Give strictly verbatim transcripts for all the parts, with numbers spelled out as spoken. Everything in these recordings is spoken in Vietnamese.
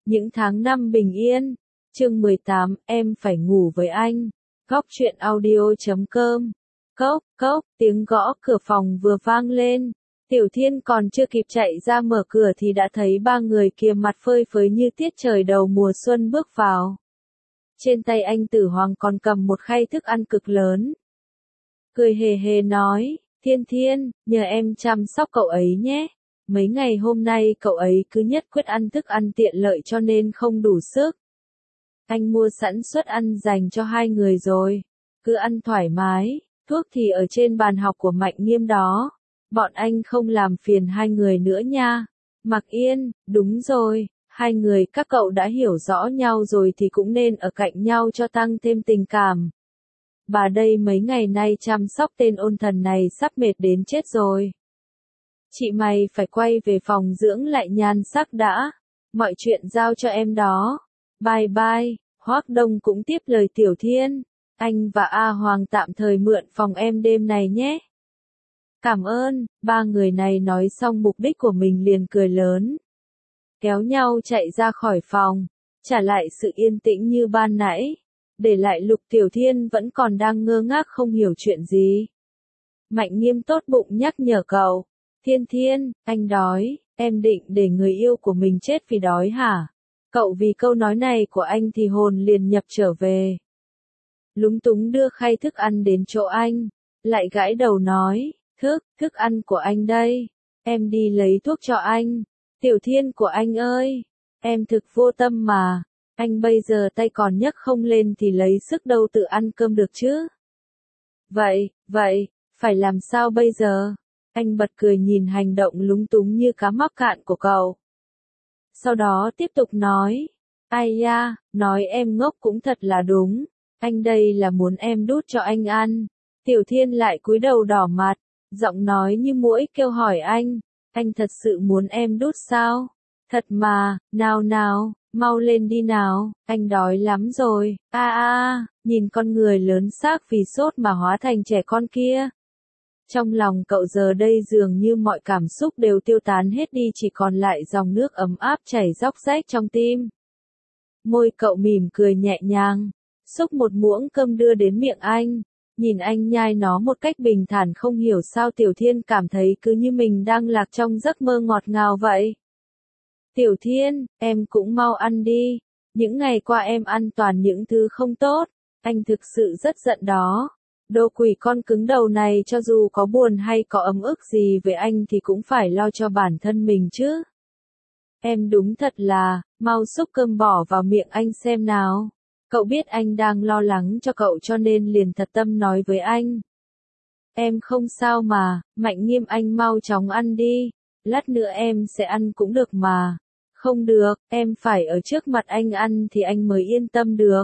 Những tháng năm bình yên. Chương mười tám, em phải ngủ với anh. Góc truyện audio chấm com. Cốc, cốc, tiếng gõ cửa phòng vừa vang lên. Tiểu Thiên còn chưa kịp chạy ra mở cửa thì đã thấy ba người kia mặt phơi phới như tiết trời đầu mùa xuân bước vào. Trên tay anh Tử Hoàng còn cầm một khay thức ăn cực lớn. Cười hề hề nói, Thiên Thiên, nhờ em chăm sóc cậu ấy nhé. Mấy ngày hôm nay cậu ấy cứ nhất quyết ăn thức ăn tiện lợi cho nên không đủ sức. Anh mua sẵn suất ăn dành cho hai người rồi. Cứ ăn thoải mái, thuốc thì ở trên bàn học của Mạnh Nghiêm đó. Bọn anh không làm phiền hai người nữa nha. Mặc Yên, đúng rồi, hai người các cậu đã hiểu rõ nhau rồi thì cũng nên ở cạnh nhau cho tăng thêm tình cảm. Bà đây mấy ngày nay chăm sóc tên ôn thần này sắp mệt đến chết rồi. Chị mày phải quay về phòng dưỡng lại nhan sắc đã. Mọi chuyện giao cho em đó. Bye bye. Hoác Đông cũng tiếp lời Tiểu Thiên. Anh và A Hoàng tạm thời mượn phòng em đêm này nhé. Cảm ơn. Ba người này nói xong mục đích của mình liền cười lớn. Kéo nhau chạy ra khỏi phòng. Trả lại sự yên tĩnh như ban nãy. Để lại Lục Tiểu Thiên vẫn còn đang ngơ ngác không hiểu chuyện gì. Mạnh Nghiêm tốt bụng nhắc nhở cậu. Thiên Thiên, anh đói, em định để người yêu của mình chết vì đói hả? Cậu vì câu nói này của anh thì hồn liền nhập trở về. Lúng túng đưa khay thức ăn đến chỗ anh, lại gãi đầu nói, thức, thức ăn của anh đây, em đi lấy thuốc cho anh. Tiểu Thiên của anh ơi, em thực vô tâm mà, anh bây giờ tay còn nhấc không lên thì lấy sức đâu tự ăn cơm được chứ. Vậy, vậy, phải làm sao bây giờ? Anh bật cười nhìn hành động lúng túng như cá mắc cạn của cậu. Sau đó tiếp tục nói, ai da, nói em ngốc cũng thật là đúng, anh đây là muốn em đút cho anh ăn. Tiểu Thiên lại cúi đầu đỏ mặt, giọng nói như muỗi kêu hỏi anh, anh thật sự muốn em đút sao? Thật mà, nào nào, mau lên đi nào, anh đói lắm rồi, a a, nhìn con người lớn xác vì sốt mà hóa thành trẻ con kia. Trong lòng cậu giờ đây dường như mọi cảm xúc đều tiêu tán hết đi chỉ còn lại dòng nước ấm áp chảy róc rách trong tim. Môi cậu mỉm cười nhẹ nhàng, xúc một muỗng cơm đưa đến miệng anh, nhìn anh nhai nó một cách bình thản không hiểu sao Tiểu Thiên cảm thấy cứ như mình đang lạc trong giấc mơ ngọt ngào vậy. Tiểu Thiên, em cũng mau ăn đi, những ngày qua em ăn toàn những thứ không tốt, anh thực sự rất giận đó. Đồ quỷ con cứng đầu này cho dù có buồn hay có ấm ức gì về anh thì cũng phải lo cho bản thân mình chứ. Em đúng thật là, mau xúc cơm bỏ vào miệng anh xem nào. Cậu biết anh đang lo lắng cho cậu cho nên liền thật tâm nói với anh. Em không sao mà, Mạnh Nghiêm anh mau chóng ăn đi, lát nữa em sẽ ăn cũng được mà. Không được, em phải ở trước mặt anh ăn thì anh mới yên tâm được.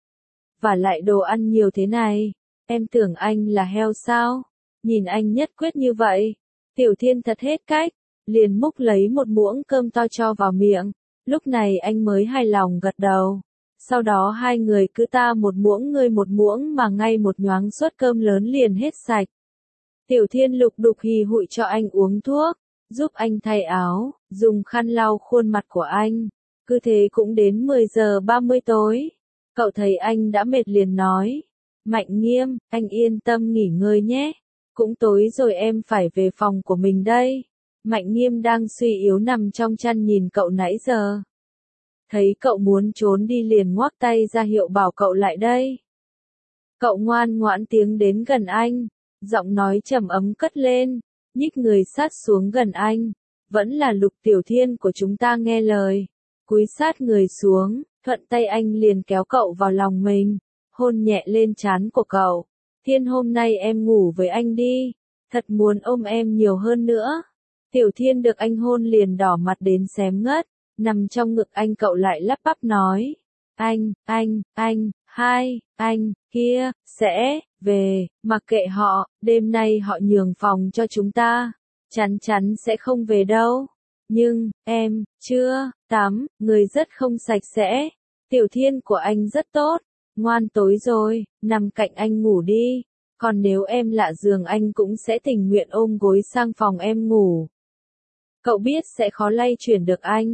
Và lại đồ ăn nhiều thế này. Em tưởng anh là heo sao? Nhìn anh nhất quyết như vậy. Tiểu Thiên thật hết cách, liền múc lấy một muỗng cơm to cho vào miệng. Lúc này anh mới hài lòng gật đầu. Sau đó hai người cứ ta một muỗng ngươi một muỗng mà ngay một nhoáng suất cơm lớn liền hết sạch. Tiểu Thiên lục đục hì hụi cho anh uống thuốc, giúp anh thay áo, dùng khăn lau khuôn mặt của anh. Cứ thế cũng đến mười giờ ba mươi tối. Cậu thấy anh đã mệt liền nói. Mạnh Nghiêm, anh yên tâm nghỉ ngơi nhé. Cũng tối rồi em phải về phòng của mình đây. Mạnh Nghiêm đang suy yếu nằm trong chăn nhìn cậu nãy giờ. Thấy cậu muốn trốn đi liền ngoắc tay ra hiệu bảo cậu lại đây. Cậu ngoan ngoãn tiến đến gần anh, giọng nói trầm ấm cất lên, nhích người sát xuống gần anh. Vẫn là Lục Tiểu Thiên của chúng ta nghe lời. Cúi sát người xuống, thuận tay anh liền kéo cậu vào lòng mình. Hôn nhẹ lên trán của cậu. Thiên hôm nay em ngủ với anh đi. Thật muốn ôm em nhiều hơn nữa. Tiểu Thiên được anh hôn liền đỏ mặt đến xém ngất. Nằm trong ngực anh cậu lại lắp bắp nói. Anh, anh, anh, hai, anh, kia, sẽ, về, mặc kệ họ, đêm nay họ nhường phòng cho chúng ta. Chắn chắn sẽ không về đâu. Nhưng, em, chưa, tắm, người rất không sạch sẽ. Tiểu Thiên của anh rất tốt. Ngoan tối rồi, nằm cạnh anh ngủ đi, còn nếu em lạ giường anh cũng sẽ tình nguyện ôm gối sang phòng em ngủ. Cậu biết sẽ khó lay chuyển được anh,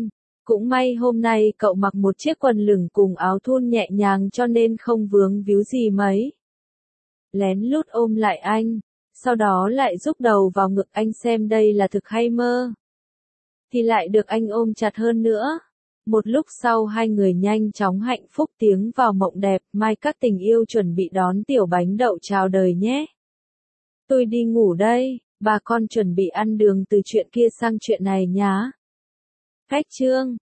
Cũng may hôm nay cậu mặc một chiếc quần lửng cùng áo thun nhẹ nhàng cho nên không vướng víu gì mấy. Lén lút ôm lại anh, sau đó lại rúc đầu vào ngực anh xem đây là thực hay mơ. Thì lại được anh ôm chặt hơn nữa. Một lúc sau hai người nhanh chóng hạnh phúc tiến vào mộng đẹp, mai các tình yêu chuẩn bị đón tiểu bánh đậu chào đời nhé. Tôi đi ngủ đây, bà con chuẩn bị ăn đường từ chuyện kia sang chuyện này nhá. Khách chương